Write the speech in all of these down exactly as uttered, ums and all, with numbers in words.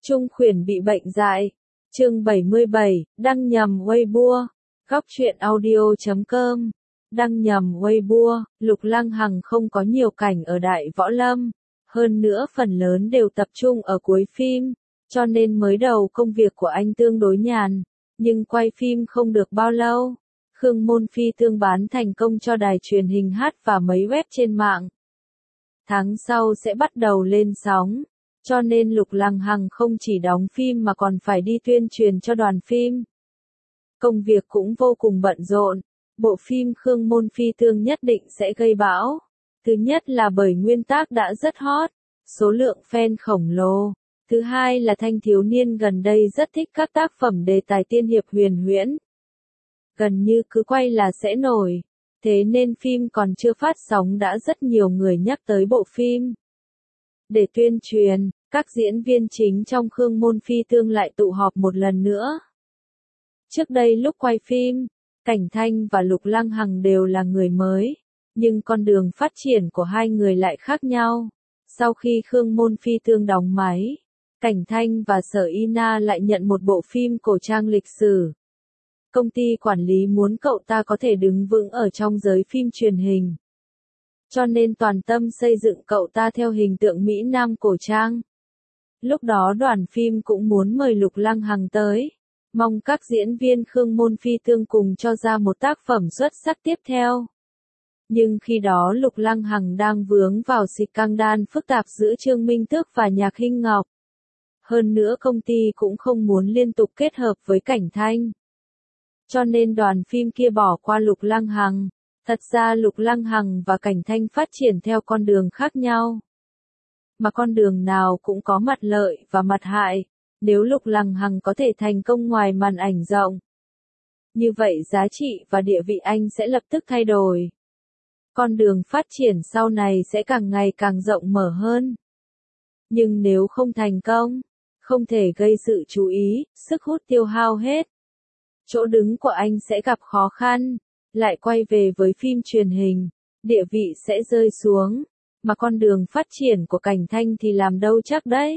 Trung Khuyển bị bệnh dại. Chương bảy mươi bảy, đăng nhầm Weibo. Góc truyện audio chấm com. Đăng nhầm Weibo, Lục Lăng Hằng không có nhiều cảnh ở Đại Võ Lâm. Hơn nữa phần lớn đều tập trung ở cuối phim, cho nên mới đầu công việc của anh tương đối nhàn. Nhưng quay phim không được bao lâu, Khương Môn Phi tương bán thành công cho đài truyền hình hát và mấy web trên mạng. Tháng sau sẽ bắt đầu lên sóng, cho nên Lục Lăng Hằng không chỉ đóng phim mà còn phải đi tuyên truyền cho đoàn phim. Công việc cũng vô cùng bận rộn. Bộ phim Khương Môn Phi tương nhất định sẽ gây bão. Thứ nhất là bởi nguyên tác đã rất hot, số lượng fan khổng lồ. Thứ hai là thanh thiếu niên gần đây rất thích các tác phẩm đề tài tiên hiệp huyền huyễn. Gần như cứ quay là sẽ nổi. Thế nên phim còn chưa phát sóng đã rất nhiều người nhắc tới bộ phim. Để tuyên truyền, các diễn viên chính trong Khương Môn Phi tương lại tụ họp một lần nữa. Trước đây lúc quay phim, Cảnh Thanh và Lục Lăng Hằng đều là người mới, nhưng con đường phát triển của hai người lại khác nhau. Sau khi Khương Môn Phi tương đóng máy, Cảnh Thanh và Sở Y Na lại nhận một bộ phim cổ trang lịch sử. Công ty quản lý muốn cậu ta có thể đứng vững ở trong giới phim truyền hình, cho nên toàn tâm xây dựng cậu ta theo hình tượng Mỹ Nam cổ trang. Lúc đó đoàn phim cũng muốn mời Lục Lăng Hằng tới, mong các diễn viên Khương Môn Phi tương cùng cho ra một tác phẩm xuất sắc tiếp theo. Nhưng khi đó Lục Lăng Hằng đang vướng vào scandal phức tạp giữa Trương Minh Tước và Nhạc Hinh Ngọc. Hơn nữa công ty cũng không muốn liên tục kết hợp với Cảnh Thanh, cho nên đoàn phim kia bỏ qua Lục Lăng Hằng. Thật ra Lục Lăng Hằng và Cảnh Thanh phát triển theo con đường khác nhau, mà con đường nào cũng có mặt lợi và mặt hại. Nếu Lục Lăng Hằng có thể thành công ngoài màn ảnh rộng, như vậy giá trị và địa vị anh sẽ lập tức thay đổi. Con đường phát triển sau này sẽ càng ngày càng rộng mở hơn. Nhưng nếu không thành công, không thể gây sự chú ý, sức hút tiêu hao hết, chỗ đứng của anh sẽ gặp khó khăn. Lại quay về với phim truyền hình, địa vị sẽ rơi xuống, mà con đường phát triển của Cảnh Thanh thì làm đâu chắc đấy.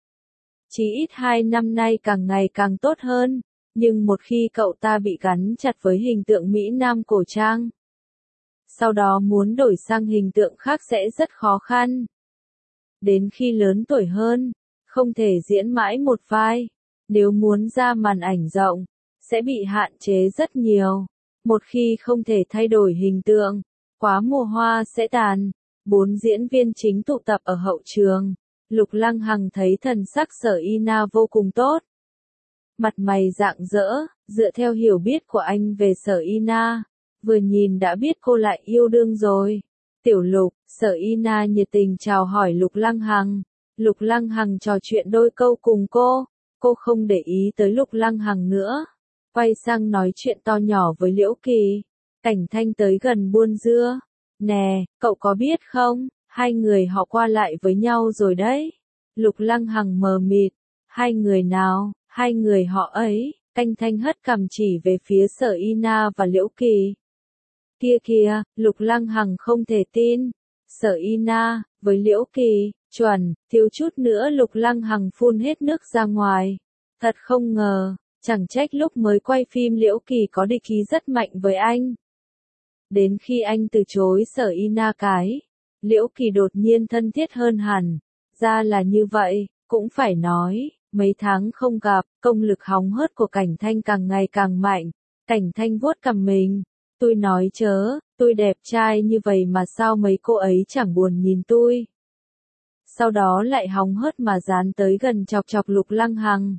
Chỉ ít hai năm nay càng ngày càng tốt hơn, nhưng một khi cậu ta bị gắn chặt với hình tượng Mỹ Nam cổ trang, sau đó muốn đổi sang hình tượng khác sẽ rất khó khăn. Đến khi lớn tuổi hơn, không thể diễn mãi một vai, nếu muốn ra màn ảnh rộng, sẽ bị hạn chế rất nhiều. Một khi không thể thay đổi hình tượng, quá mùa hoa sẽ tàn. Bốn diễn viên chính tụ tập ở hậu trường. Lục Lăng Hằng thấy thần sắc Sở Y Na vô cùng tốt. Mặt mày rạng rỡ, dựa theo hiểu biết của anh về Sở Y Na, vừa nhìn đã biết cô lại yêu đương rồi. Tiểu Lục, Sở Y Na nhiệt tình chào hỏi Lục Lăng Hằng. Lục Lăng Hằng trò chuyện đôi câu cùng cô, cô không để ý tới Lục Lăng Hằng nữa. Quay sang nói chuyện to nhỏ với Liễu Kỳ. Cảnh Thanh tới gần buôn dưa. Nè, cậu có biết không, hai người họ qua lại với nhau rồi đấy. Lục Lăng Hằng mờ mịt. Hai người nào, hai người họ ấy. Cảnh Thanh hất cằm chỉ về phía Sở Y Na và Liễu Kỳ. Kia kìa, Lục Lăng Hằng không thể tin. Sở Y Na, với Liễu Kỳ, chuẩn, thiếu chút nữa Lục Lăng Hằng phun hết nước ra ngoài. Thật không ngờ. Chẳng trách lúc mới quay phim Liễu Kỳ có địch ý rất mạnh với anh. Đến khi anh từ chối Sở Y Na cái, Liễu Kỳ đột nhiên thân thiết hơn hẳn. Ra là như vậy, cũng phải nói, mấy tháng không gặp, công lực hóng hớt của Cảnh Thanh càng ngày càng mạnh. Cảnh Thanh vuốt cằm mình. Tôi nói chớ, tôi đẹp trai như vậy mà sao mấy cô ấy chẳng buồn nhìn tôi. Sau đó lại hóng hớt mà dán tới gần chọc chọc Lục Lăng Hằng.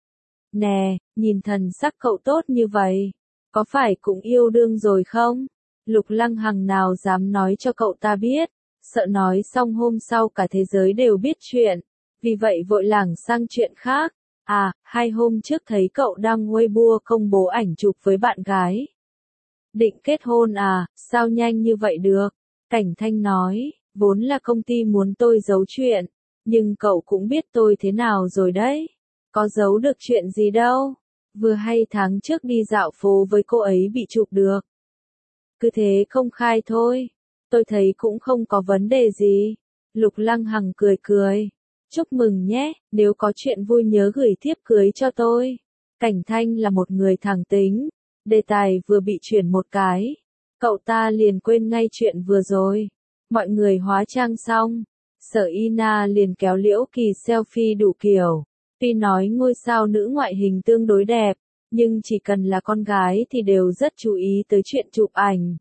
Nè, nhìn thần sắc cậu tốt như vậy, có phải cũng yêu đương rồi không? Lục Lăng Hằng nào dám nói cho cậu ta biết, sợ nói xong hôm sau cả thế giới đều biết chuyện, vì vậy vội lảng sang chuyện khác. À, hai hôm trước thấy cậu đăng Weibo công bố ảnh chụp với bạn gái. Định kết hôn à, sao nhanh như vậy được? Cảnh Thanh nói, vốn là công ty muốn tôi giấu chuyện, nhưng cậu cũng biết tôi thế nào rồi đấy. Có giấu được chuyện gì đâu, vừa hay tháng trước đi dạo phố với cô ấy bị chụp được. Cứ thế công khai thôi, tôi thấy cũng không có vấn đề gì. Lục Lăng Hằng cười cười, Chúc mừng nhé, nếu có chuyện vui nhớ gửi thiếp cưới cho tôi. Cảnh Thanh là một người thẳng tính. Đề tài vừa bị chuyển một cái, cậu ta liền quên ngay chuyện vừa rồi. Mọi người hóa trang xong, Sở Ina liền kéo Liễu Kỳ selfie đủ kiểu. Tuy nói ngôi sao nữ ngoại hình tương đối đẹp, nhưng chỉ cần là con gái thì đều rất chú ý tới chuyện chụp ảnh.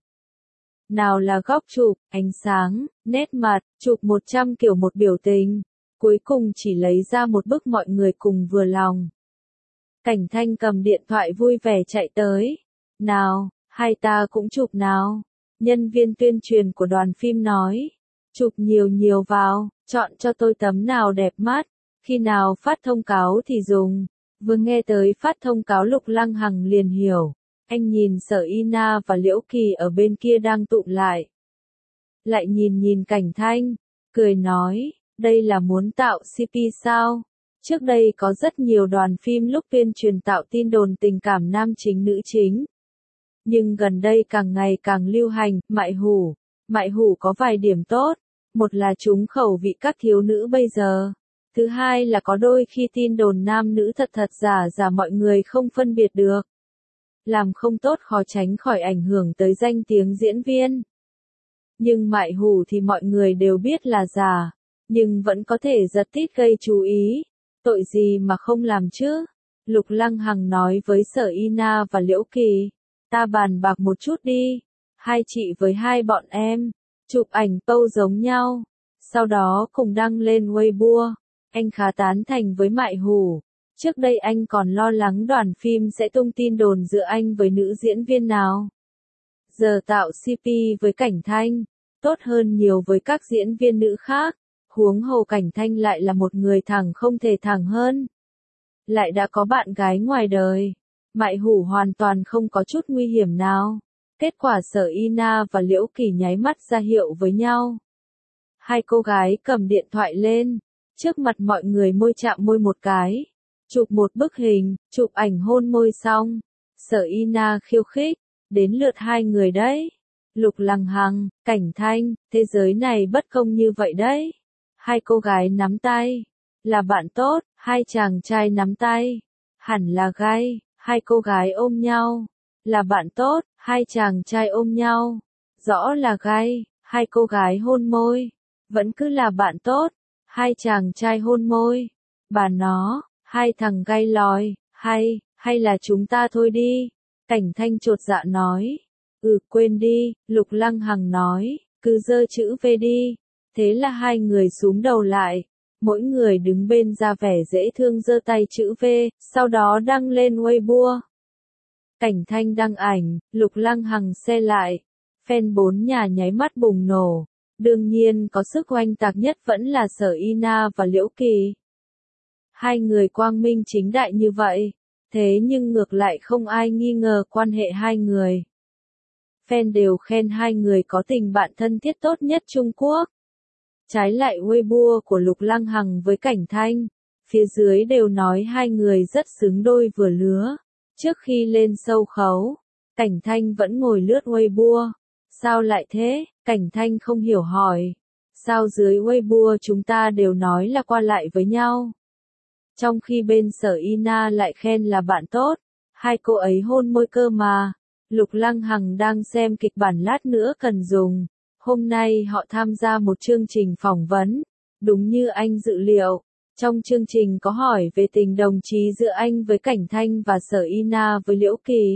Nào là góc chụp, ánh sáng, nét mặt, chụp một trăm kiểu một biểu tình. Cuối cùng chỉ lấy ra một bức mọi người cùng vừa lòng. Cảnh Thanh cầm điện thoại vui vẻ chạy tới. Nào, hai ta cũng chụp nào. Nhân viên tuyên truyền của đoàn phim nói. Chụp nhiều nhiều vào, chọn cho tôi tấm nào đẹp mắt. Khi nào phát thông cáo thì dùng. Vừa nghe tới phát thông cáo Lục Lăng Hằng liền hiểu. Anh nhìn Sở Ina và Liễu Kỳ ở bên kia đang tụm lại. Lại nhìn nhìn Cảnh Thanh, cười nói, đây là muốn tạo xê pê sao? Trước đây có rất nhiều đoàn phim lúc tuyên truyền tạo tin đồn tình cảm nam chính nữ chính. Nhưng gần đây càng ngày càng lưu hành, mại hủ. Mại hủ có vài điểm tốt. Một là trúng khẩu vị các thiếu nữ bây giờ. Thứ hai là có đôi khi tin đồn nam nữ thật thật giả giả mọi người không phân biệt được. Làm không tốt khó tránh khỏi ảnh hưởng tới danh tiếng diễn viên. Nhưng mại hủ thì mọi người đều biết là giả, nhưng vẫn có thể giật tít gây chú ý. Tội gì mà không làm chứ? Lục Lăng Hằng nói với Sở Ina và Liễu Kỳ. Ta bàn bạc một chút đi. Hai chị với hai bọn em. Chụp ảnh pose giống nhau. Sau đó cùng đăng lên Weibo. Anh khá tán thành với mại hủ. Trước đây anh còn lo lắng đoàn phim sẽ tung tin đồn giữa anh với nữ diễn viên nào. Giờ tạo xê pê với Cảnh Thanh. Tốt hơn nhiều với các diễn viên nữ khác. Huống hồ Cảnh Thanh lại là một người thẳng không thể thẳng hơn. Lại đã có bạn gái ngoài đời. Mại hủ hoàn toàn không có chút nguy hiểm nào. Kết quả Sở Ina và Liễu Kỳ nháy mắt ra hiệu với nhau. Hai cô gái cầm điện thoại lên. Trước mặt mọi người môi chạm môi một cái. Chụp một bức hình, chụp ảnh hôn môi xong. Sở Ina khiêu khích. Đến lượt hai người đấy. Lục Lăng Hằng, Cảnh Thanh, thế giới này bất công như vậy đấy. Hai cô gái nắm tay. Là bạn tốt, hai chàng trai nắm tay. Hẳn là gay, hai cô gái ôm nhau. Là bạn tốt, hai chàng trai ôm nhau. Rõ là gay, hai cô gái hôn môi. Vẫn cứ là bạn tốt, hai chàng trai hôn môi. Bà nó, hai thằng gay lòi, hay, hay là chúng ta thôi đi. Cảnh Thanh chột dạ nói. Ừ quên đi, Lục Lăng Hằng nói, cứ giơ chữ V đi. Thế là hai người xúm đầu lại. Mỗi người đứng bên ra vẻ dễ thương giơ tay chữ V, sau đó đăng lên Weibo. Cảnh Thanh đăng ảnh, Lục Lăng Hằng xe lại. Fan bốn nhà nháy mắt bùng nổ. Đương nhiên có sức oanh tạc nhất vẫn là Sở Ina và Liễu Kỳ. Hai người quang minh chính đại như vậy. Thế nhưng ngược lại không ai nghi ngờ quan hệ hai người. Fan đều khen hai người có tình bạn thân thiết tốt nhất Trung Quốc. Trái lại Weibo của Lục Lăng Hằng với Cảnh Thanh, phía dưới đều nói hai người rất xứng đôi vừa lứa. Trước khi lên sâu khấu, Cảnh Thanh vẫn ngồi lướt Weibo. Sao lại thế? Cảnh Thanh không hiểu hỏi. Sao dưới Weibo chúng ta đều nói là qua lại với nhau? Trong khi bên Sở Ina lại khen là bạn tốt, hai cô ấy hôn môi cơ mà. Lục Lăng Hằng đang xem kịch bản lát nữa cần dùng. Hôm nay họ tham gia một chương trình phỏng vấn. Đúng như anh dự liệu. Trong chương trình có hỏi về tình đồng chí giữa anh với Cảnh Thanh và Sở Ina với Liễu Kỳ.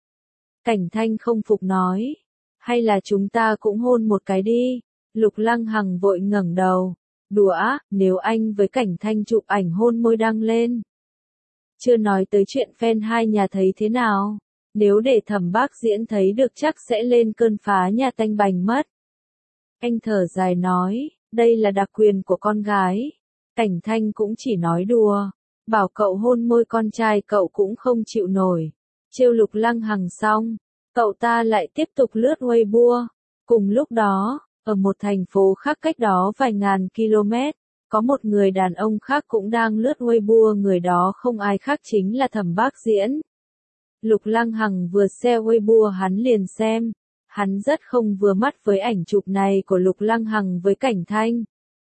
Cảnh Thanh không phục nói. Hay là chúng ta cũng hôn một cái đi. Lục Lăng Hằng vội ngẩng đầu. Đùa, nếu anh với Cảnh Thanh chụp ảnh hôn môi đăng lên. Chưa nói tới chuyện fan hai nhà thấy thế nào. Nếu để Thẩm Bác Diễn thấy được chắc sẽ lên cơn phá nhà tanh bành mất. Anh thở dài nói, đây là đặc quyền của con gái. Cảnh Thanh cũng chỉ nói đùa. Bảo cậu hôn môi con trai cậu cũng không chịu nổi. Trêu Lục Lăng Hằng xong, cậu ta lại tiếp tục lướt Weibo. Cùng lúc đó, ở một thành phố khác cách đó vài ngàn km, có một người đàn ông khác cũng đang lướt Weibo. Người đó không ai khác chính là Thẩm Bác Diễn. Lục Lăng Hằng vừa share Weibo hắn liền xem. Hắn rất không vừa mắt với ảnh chụp này của Lục Lăng Hằng với Cảnh Thanh.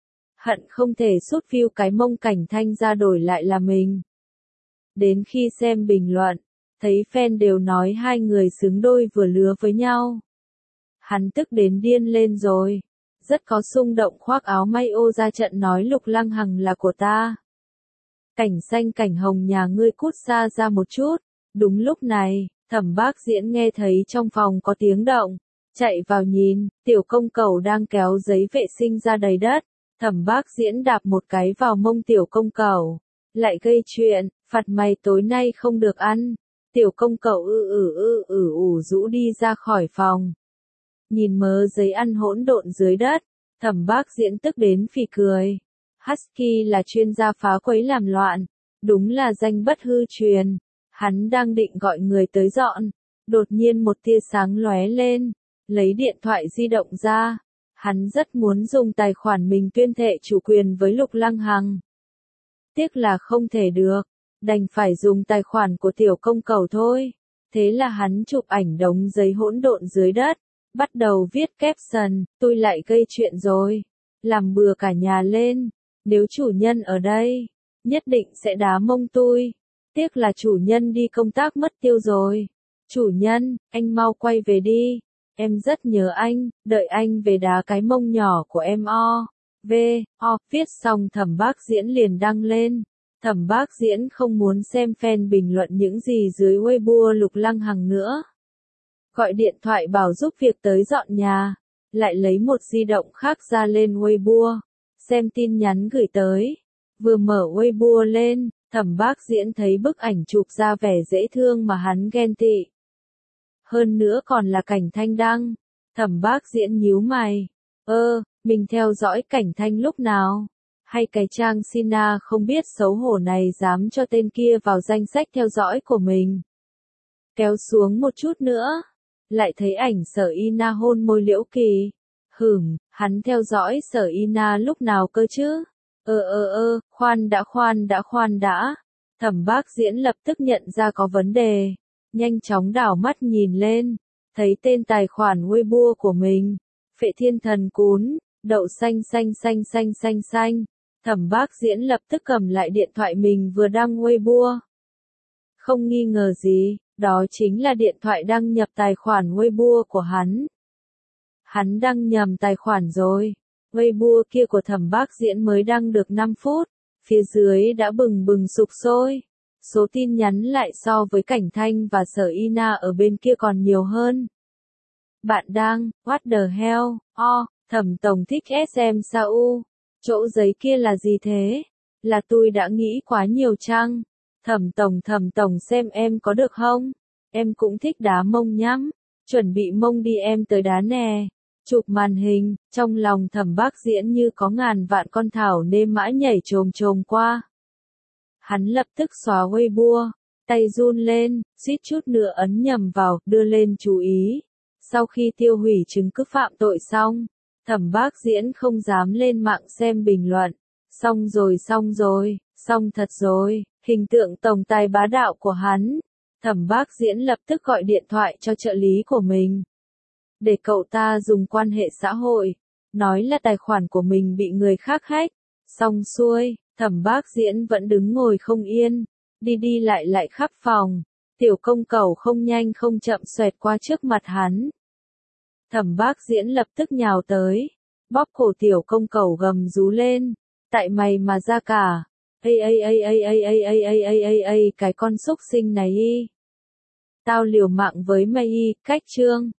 hận không thể sút view cái mông Cảnh Thanh ra đổi lại là mình. Đến khi xem bình luận, thấy fan đều nói hai người xứng đôi vừa lứa với nhau. Hắn tức đến điên lên rồi, rất có xung động khoác áo may ô ra trận nói Lục Lăng Hằng là của ta. Cảnh Xanh Cảnh Hồng nhà ngươi cút xa ra một chút. Đúng lúc này, Thẩm Bác Diễn nghe thấy trong phòng có tiếng động, chạy vào nhìn, Tiểu Công Cẩu đang kéo giấy vệ sinh ra đầy đất. Thẩm Bác Diễn đạp một cái vào mông Tiểu Công Cẩu, lại gây chuyện, phạt mày tối nay không được ăn. Tiểu Công Cẩu ư ử ư ử ủ rũ đi ra khỏi phòng. Nhìn mớ giấy ăn hỗn độn dưới đất, Thẩm Bác Diễn tức đến phì cười. Husky là chuyên gia phá quấy làm loạn, đúng là danh bất hư truyền. Hắn đang định gọi người tới dọn, đột nhiên một tia sáng lóe lên, lấy điện thoại di động ra. Hắn rất muốn dùng tài khoản mình tuyên thệ chủ quyền với Lục Lăng Hằng. Tiếc là không thể được, đành phải dùng tài khoản của Tiểu Công Cẩu thôi. Thế là hắn chụp ảnh đống giấy hỗn độn dưới đất, bắt đầu viết caption, tôi lại gây chuyện rồi, làm bừa cả nhà lên, nếu chủ nhân ở đây, nhất định sẽ đá mông tôi. Tiếc là chủ nhân đi công tác mất tiêu rồi. Chủ nhân, anh mau quay về đi, em rất nhớ anh, đợi anh về đá cái mông nhỏ của em o. V, o, viết xong Thẩm Bác Diễn liền đăng lên. Thẩm Bác Diễn không muốn xem fan bình luận những gì dưới Weibo Lục Lăng Hằng nữa. Gọi điện thoại bảo giúp việc tới dọn nhà, lại lấy một di động khác ra lên Weibo, xem tin nhắn gửi tới. Vừa mở Weibo lên, Thẩm Bác Diễn thấy bức ảnh chụp ra vẻ dễ thương mà hắn ghen tị. Hơn nữa còn là Cảnh Thanh đăng. Thẩm Bác Diễn nhíu mày. Ơ, mình theo dõi Cảnh Thanh lúc nào? Hay cái trang Sina không biết xấu hổ này dám cho tên kia vào danh sách theo dõi của mình? Kéo xuống một chút nữa, lại thấy ảnh Sở Ina hôn môi Liễu Kỳ. Hửm, hắn theo dõi Sở Ina lúc nào cơ chứ? Ơ ơ ơ, khoan đã khoan đã khoan đã. Thẩm Bác Diễn lập tức nhận ra có vấn đề, nhanh chóng đảo mắt nhìn lên, thấy tên tài khoản Weibo của mình, Phệ Thiên Thần Cún, đậu xanh xanh xanh xanh xanh xanh. Thẩm Bác Diễn lập tức cầm lại điện thoại mình vừa đăng Weibo. Không nghi ngờ gì, đó chính là điện thoại đăng nhập tài khoản Weibo của hắn. Hắn đăng nhầm tài khoản rồi. Weibo kia của Thẩm Bác Diễn mới đăng được năm phút, phía dưới đã bừng bừng sục sôi. Số tin nhắn lại so với Cảnh Thanh và Sở Ina ở bên kia còn nhiều hơn. Bạn đang, what the hell, o, Thẩm Tổng thích ét em sao u? Chỗ giấy kia là gì thế? Là tôi đã nghĩ quá nhiều chăng? Thẩm Tổng Thẩm Tổng xem em có được không? Em cũng thích đá mông nhắm. Chuẩn bị mông đi em tới đá nè. Chụp màn hình, trong lòng Thẩm Bác Diễn như có ngàn vạn con thảo nêm mã nhảy chồm chồm qua. Hắn lập tức xóa Weibo, tay run lên, suýt chút nữa ấn nhầm vào, đưa lên chú ý. Sau khi tiêu hủy chứng cứ phạm tội xong, Thẩm Bác Diễn không dám lên mạng xem bình luận. Xong rồi xong rồi, xong thật rồi, hình tượng tổng tài bá đạo của hắn. Thẩm Bác Diễn lập tức gọi điện thoại cho trợ lý của mình, để cậu ta dùng quan hệ xã hội, nói là tài khoản của mình bị người khác hack. Xong xuôi, Thẩm Bác Diễn vẫn đứng ngồi không yên, đi đi lại lại khắp phòng. Tiểu Công Cẩu không nhanh không chậm xoẹt qua trước mặt hắn. Thẩm Bác Diễn lập tức nhào tới, bóp cổ Tiểu Công Cẩu gầm rú lên, tại mày mà ra cả. Ây ây ây ây ây ây ây ây ây ây ây cái con xúc sinh này y. Tao liều mạng với mày y, cách chương.